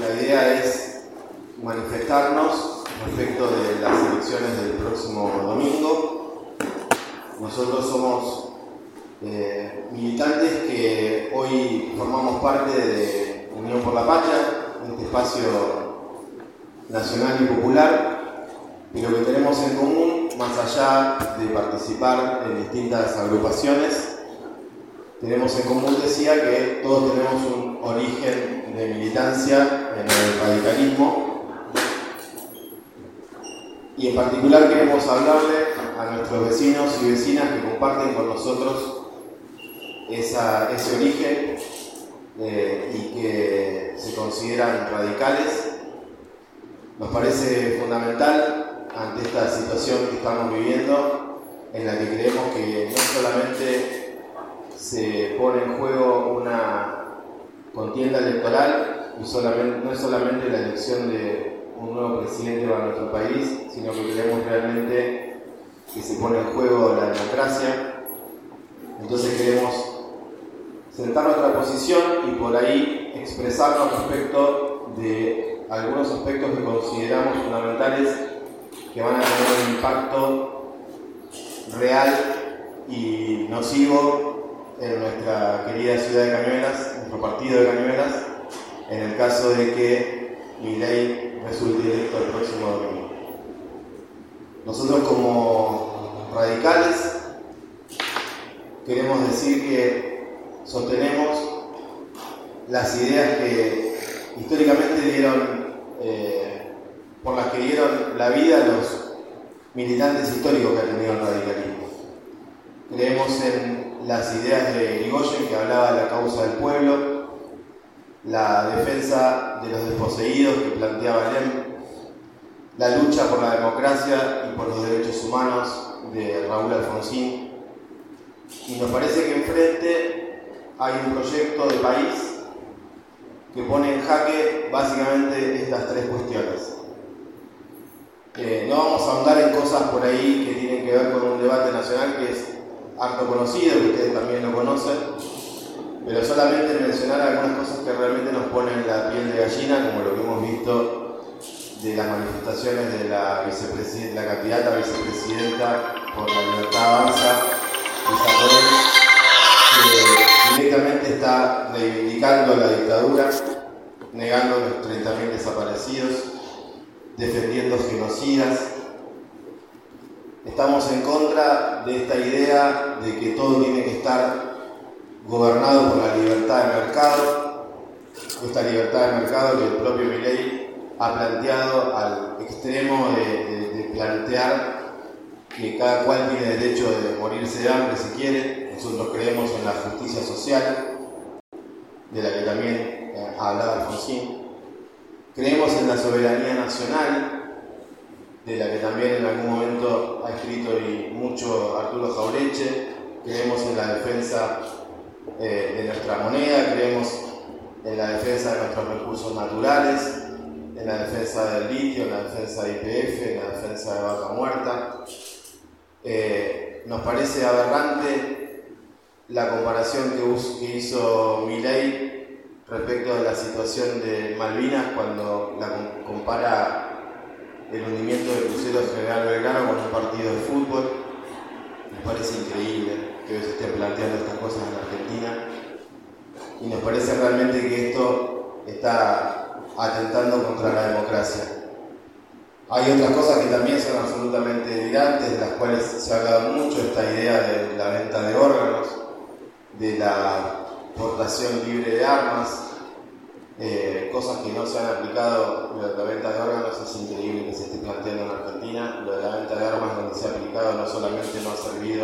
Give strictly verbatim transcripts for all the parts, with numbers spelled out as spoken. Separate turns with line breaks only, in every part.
la idea es manifestarnos respecto de las elecciones del próximo domingo. Nosotros somos eh, militantes que hoy formamos parte de Unión por la Patria, este espacio nacional y popular, y lo que tenemos en común, más allá de participar en distintas agrupaciones, tenemos en común, decía, que todos tenemos un origen de militancia en el radicalismo, y en particular queremos hablarle a nuestros vecinos y vecinas que comparten con nosotros esa, ese origen eh, y que se consideran radicales. Nos parece fundamental ante esta situación que estamos viviendo, en la que creemos que no solamente se pone en juego una contienda electoral y solamente, no es solamente la elección de un nuevo presidente para nuestro país, sino que creemos realmente que se pone en juego la democracia. Entonces queremos sentar nuestra posición y por ahí expresarnos respecto de algunos aspectos que consideramos fundamentales que van a tener un impacto real y nocivo en nuestra querida ciudad de Cañuelas, nuestro partido de Cañuelas, en el caso de que Milei resulte electo el próximo domingo. Nosotros como radicales queremos decir que sostenemos las ideas que históricamente dieron, eh, por las que dieron la vida a los militantes históricos que ha tenido el radicalismo. Creemos en las ideas de Irigoyen, que hablaba de la causa del pueblo, la defensa de los desposeídos que planteaba Lem, la lucha por la democracia y por los derechos humanos de Raúl Alfonsín. Y nos parece que enfrente hay un proyecto de país que pone en jaque básicamente estas tres cuestiones. Eh, no vamos a ahondar en cosas por ahí que tienen que ver con un debate nacional que es harto conocido, que ustedes también lo conocen, pero solamente mencionar algunas cosas que realmente nos ponen la piel de gallina, como lo que hemos visto de las manifestaciones de la, vicepresidenta, la candidata a vicepresidenta por la Libertad Avanza, Isabel, que directamente está reivindicando la dictadura, negando los treinta mil desaparecidos, defendiendo genocidas. Estamos en contra de esta idea de que todo tiene que estar gobernado por la libertad de mercado, esta libertad de mercado que el propio Milei ha planteado al extremo de, de, de plantear que cada cual tiene derecho de morirse de hambre si quiere. Nosotros creemos en la justicia social, de la que también eh, hablaba Alfonsín. Creemos en la soberanía nacional, de la que también en algún momento ha escrito y mucho Arturo Jauretche. Creemos en la defensa eh, de nuestra moneda, creemos en la defensa de nuestros recursos naturales, en la defensa del litio, en la defensa de Y P F, en la defensa de Vaca Muerta. Eh, nos parece aberrante la comparación que, que hizo Milei respecto de la situación de Malvinas cuando la compara el hundimiento del crucero General Belgrano con un partido de fútbol. Nos parece increíble que hoy se estén planteando estas cosas en Argentina y nos parece realmente que esto está atentando contra la democracia. Hay otras cosas que también son absolutamente delirantes, de las cuales se ha hablado mucho, esta idea de la venta de órganos, de la portación libre de armas, eh, cosas que no se han aplicado. Lo de la venta de órganos es increíble que se esté planteando en Argentina. Lo de la venta de armas, donde se ha aplicado, no solamente no ha servido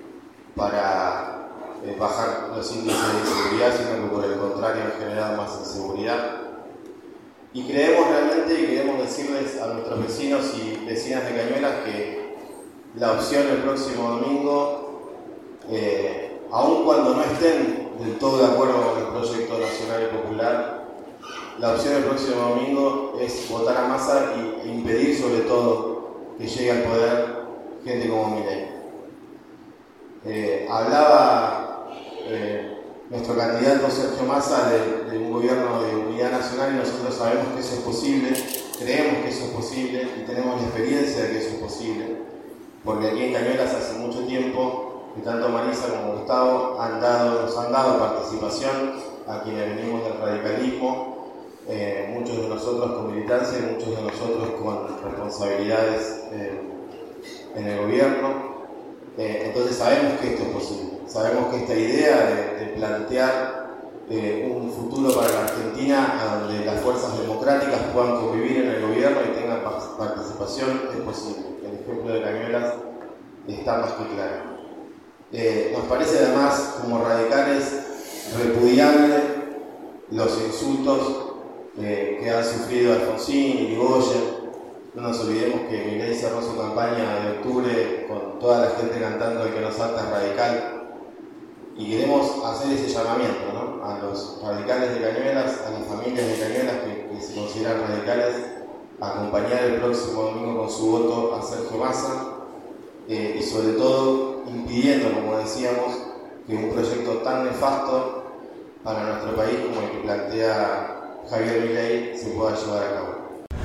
para eh, bajar los índices de inseguridad, sino que por el contrario ha generado más inseguridad. Y creemos realmente, y queremos decirles a nuestros vecinos y vecinas de Cañuelas que la opción el próximo domingo, eh, aun cuando no estén del todo de acuerdo con el proyecto nacional y popular, la opción el próximo domingo es votar a Massa y impedir sobre todo que llegue al poder gente como Milei. Eh, hablaba eh, nuestro candidato Sergio Massa de, de un gobierno de unidad nacional, y nosotros sabemos que eso es posible, creemos que eso es posible y tenemos la experiencia de que eso es posible, porque aquí en Cañuelas hace mucho tiempo que tanto Marisa como Gustavo han dado, nos han dado participación a quienes venimos del radicalismo, eh, muchos de nosotros con militancia y muchos de nosotros con responsabilidades eh, en el gobierno. Eh, entonces sabemos que esto es posible, sabemos que esta idea de, de plantear eh, un futuro para la Argentina donde las fuerzas democráticas puedan convivir en el gobierno y tengan participación es posible. El ejemplo de Cañuelas está más que claro. Eh, nos parece además como radicales repudiable los insultos eh, que han sufrido Alfonsín y Irigoyen. No nos olvidemos que Milei cerró su campaña de octubre con toda la gente cantando el que nos salta es radical. Y queremos hacer ese llamamiento, ¿no?, a los radicales de Cañuelas, a las familias de Cañuelas que, que se consideran radicales, a acompañar el próximo domingo con su voto a Sergio Massa eh, y sobre todo impidiendo, como decíamos, que un proyecto tan nefasto para nuestro país como el que plantea Javier Milei se pueda llevar a cabo.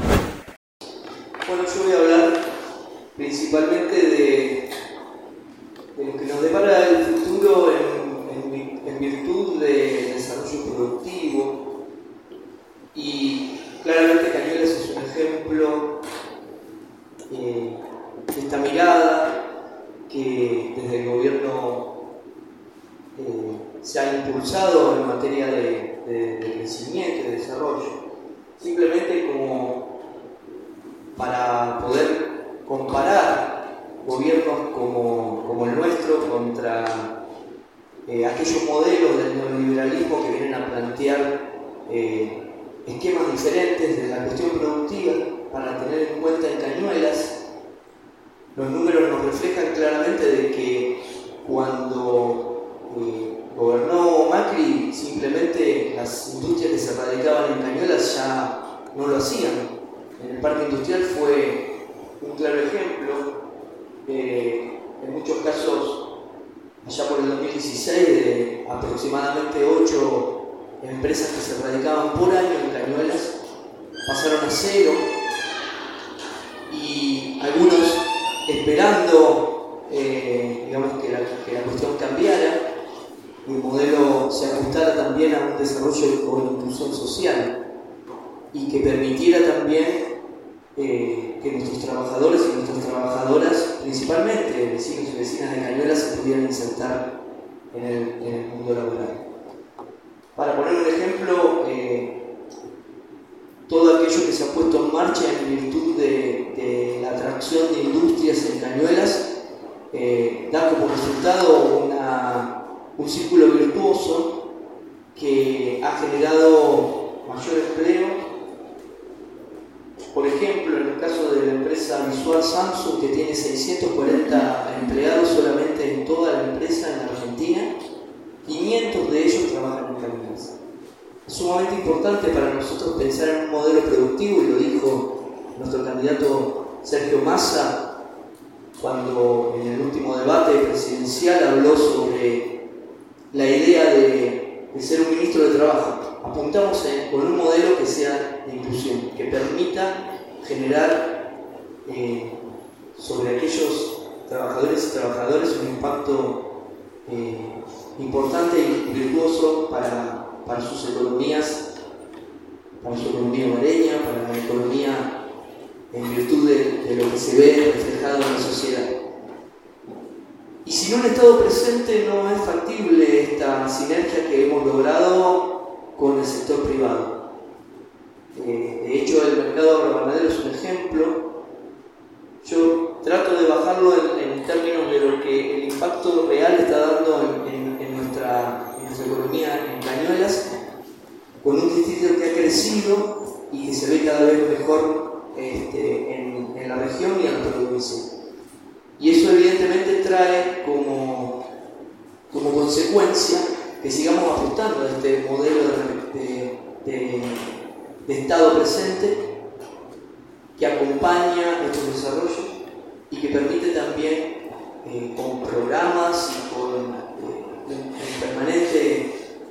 Bueno, yo voy a hablar principalmente de, de lo que nos depara el futuro en, en, en virtud del desarrollo productivo, y claramente Cañuelas es un ejemplo eh, de esta mirada que desde el gobierno eh, se ha impulsado en materia de, de, de crecimiento y de desarrollo, simplemente como para poder comparar gobiernos como, como el nuestro contra eh, aquellos modelos del neoliberalismo que vienen a plantear eh, esquemas diferentes de la cuestión productiva. Para tener en cuenta en Cañuelas, los números nos reflejan claramente de que cuando eh, gobernó Macri, simplemente las industrias que se radicaban en Cañuelas ya no lo hacían. En el parque industrial fue un claro ejemplo, eh, en muchos casos, allá por el dos mil dieciséis, de aproximadamente ocho empresas que se radicaban por año en Cañuelas, pasaron a cero, y algunos esperando eh, digamos, que, la, que la cuestión cambiara y el modelo se ajustara también a un desarrollo o inclusión social, y que permitiera también eh, que nuestros trabajadores y nuestras trabajadoras, principalmente vecinos y vecinas de Cañuelas, se pudieran insertar en el, en el mundo laboral. Para poner un ejemplo, eh, todo aquello que se ha puesto en marcha en virtud de, de la atracción de industrias en Cañuelas eh, da como resultado una, un círculo virtuoso que ha generado mayor empleo. Por ejemplo, en el caso de la empresa Visual Samsung, que tiene seiscientos cuarenta empleados solamente en toda la empresa en Argentina, quinientos de ellos trabajan en Cañuelas. Es sumamente importante para nosotros pensar en un modelo productivo, y lo dijo nuestro candidato Sergio Massa cuando en el último debate presidencial habló sobre la idea de, de ser un ministro de trabajo. Apuntamos en, con un modelo que sea de inclusión, que permita generar eh, sobre aquellos trabajadores y trabajadoras un impacto eh, importante y virtuoso para, para sus economías, para su economía hogareña, para la economía en virtud de, de lo que se ve reflejado en la sociedad. Y sin un Estado presente no es factible esta sinergia que hemos logrado con el sector privado. Eh, de hecho, el mercado agroganadero es un ejemplo. Yo trato de bajarlo en, en términos de lo que el impacto real está dando en, en, en, nuestra, en nuestra economía en Cañuelas, con un distrito que ha crecido y que se ve cada vez mejor este, en, en la región y en la provincia. Y eso evidentemente trae como, como consecuencia que sigamos ajustando a este modelo de, de, de, de Estado presente que acompaña estos desarrollos y que permite también, eh, con programas y con eh, en permanente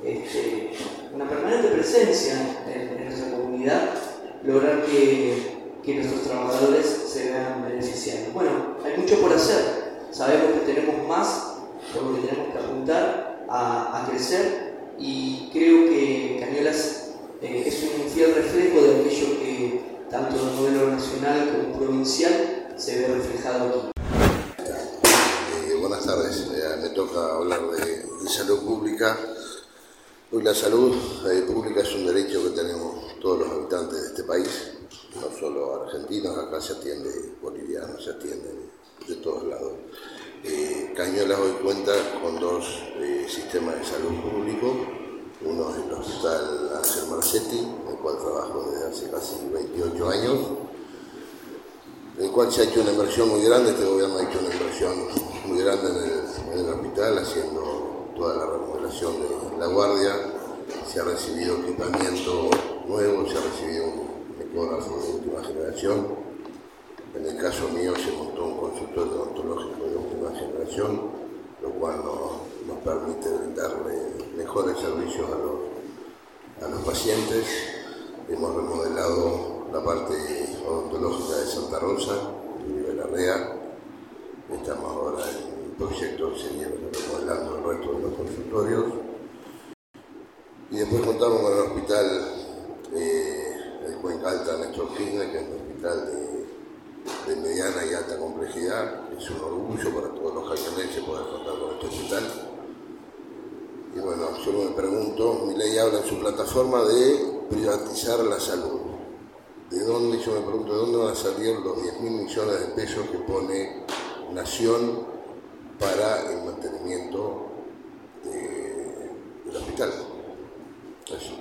este, una permanente presencia en, en nuestra comunidad, lograr que, que nuestros trabajadores se vean beneficiados. Bueno, hay mucho por hacer, sabemos que tenemos más por lo que tenemos que apuntar a, a crecer, y creo que Cañuelas eh, es un fiel reflejo de aquello que tanto en el modelo nacional como provincial se ve reflejado aquí.
Eh, buenas tardes, eh, me toca hablar de, de salud pública. Hoy la salud eh, pública es un derecho que tenemos todos los habitantes de este país, no solo argentinos, acá se atiende bolivianos, se atienden de todos lados. Eh, Cañuelas hoy cuenta con dos eh, sistemas de salud público. Uno es el Hospital Ángel Marchetti, en el cual trabajo desde hace casi veintiocho años, en el cual se ha hecho una inversión muy grande. Este gobierno ha hecho una inversión muy grande en el, en el hospital, haciendo toda la remodelación de la guardia. Se ha recibido equipamiento nuevo, se ha recibido un ecógrafo de última generación. En el caso mío se montó un consultorio odontológico de última generación, lo cual nos, nos permite brindarle mejores servicios a los, a los pacientes. Hemos remodelado la parte odontológica de Santa Rosa, de Larrea. Estamos ahora en un proyecto de seguir remodelando el resto de los consultorios. Y después contamos con el hospital eh, el Cuenca Alta Néstor Kirchner, que es un hospital de, de mediana y alta complejidad. Es un orgullo para todos los cañonenses poder contar con este hospital. Y bueno, yo me pregunto, Milei habla en su plataforma de privatizar la salud. ¿De dónde, yo me pregunto, de dónde van a salir los diez mil millones de pesos que pone Nación para el mantenimiento de, del hospital? Eso.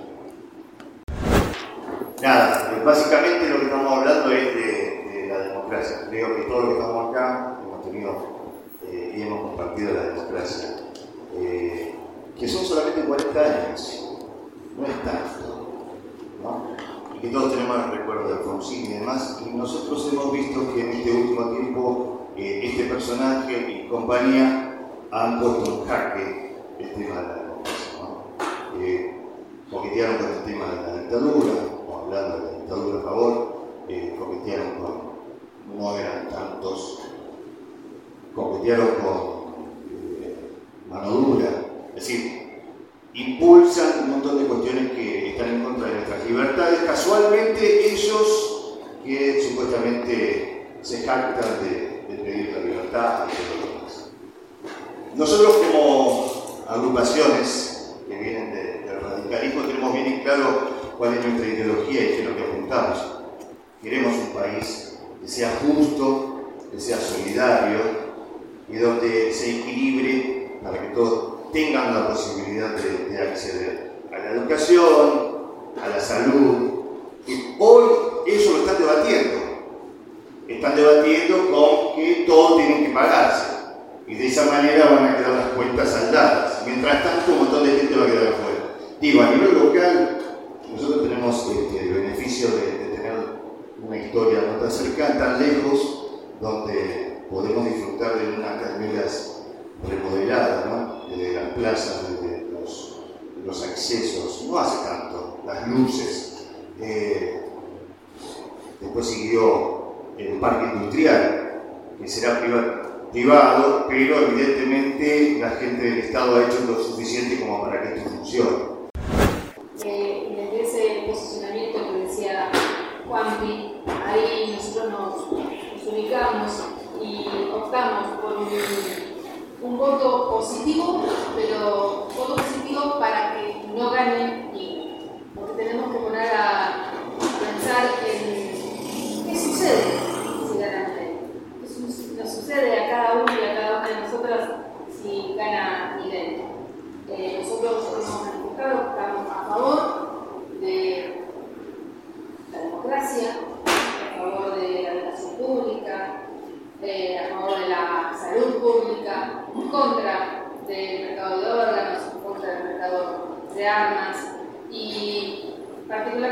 Nada, básicamente lo que estamos hablando es de, de la democracia. Creo que todos los que estamos acá hemos tenido eh, y hemos compartido la democracia. Eh, que son solamente cuarenta años, no es tanto, ¿no? Y que todos tenemos el recuerdo de Alfonsín y demás, y nosotros hemos visto que en este último tiempo eh, este personaje y compañía han puesto en jaque el tema de la democracia, ¿no? Eh, coquetearon con el tema de la dictadura, o hablando de la dictadura a favor, eh, coquetearon con, no eran tantos, coquetearon con eh, mano dura, es decir, impulsan un montón de cuestiones que están en contra de nuestras libertades. Casualmente ellos que supuestamente se jactan de, de pedir la libertad y todo lo demás. Nosotros como agrupaciones que vienen de, del radicalismo tenemos bien en claro cuál es nuestra ideología y qué es lo que apuntamos. Queremos un país que sea justo, que sea solidario y donde se equilibre para que todos tengan la posibilidad de, de acceder a la educación, a la salud. Y hoy eso lo están debatiendo. Están debatiendo con que todo tiene que pagarse. Y de esa manera van a quedar las cuentas saldadas. Mientras tanto, un montón de gente va a quedar afuera. Digo, a nivel local, nosotros tenemos este, el beneficio de, de tener una historia no tan cercana, tan lejos, donde podemos disfrutar de unas Cañuelas remodeladas, ¿no? De las plazas, de los, de los accesos, no hace tanto, las luces. Eh, después siguió el parque industrial, que será privado, privado, pero evidentemente la gente del Estado ha hecho lo suficiente como para que esto funcione.
Eh, desde ese posicionamiento que decía Juanpi, ahí nosotros nos, nos ubicamos y optamos por un, un voto positivo, pero voto positivo para que no gane ni, porque tenemos que poner a pensar en qué sucede si gana Milei, qué nos sucede a cada uno y a cada una de nosotras si gana Milei. Eh, nosotros hemos manifestado que estamos a favor de la democracia, a favor de la educación pública, eh, a favor de la salud pública, en contra del mercado de órganos, en contra del mercado de armas y particularmente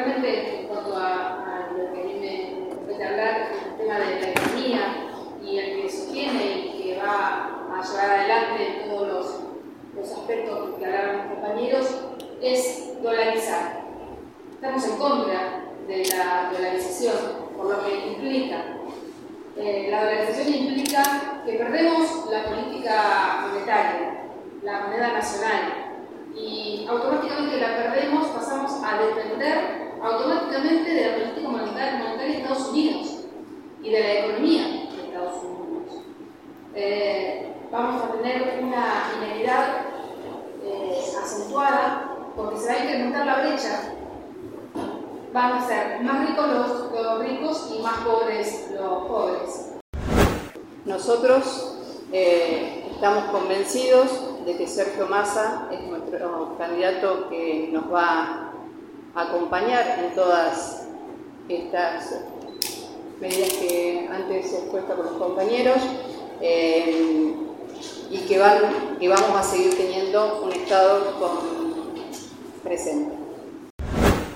la dolarización, por lo que implica. Eh, la dolarización implica que perdemos la política monetaria, la moneda nacional, y automáticamente la perdemos, pasamos a depender automáticamente de la política monetaria, monetaria de Estados Unidos y de la economía de Estados Unidos. Eh, vamos a tener una inequidad eh, acentuada porque se va a incrementar la brecha. Van a ser más ricos los, los ricos y más pobres los pobres.
Nosotros eh, estamos convencidos de que Sergio Massa es nuestro candidato que nos va a acompañar en todas estas medidas que antes he expuesto con los compañeros eh, y que, van, que vamos a seguir teniendo un Estado con presente.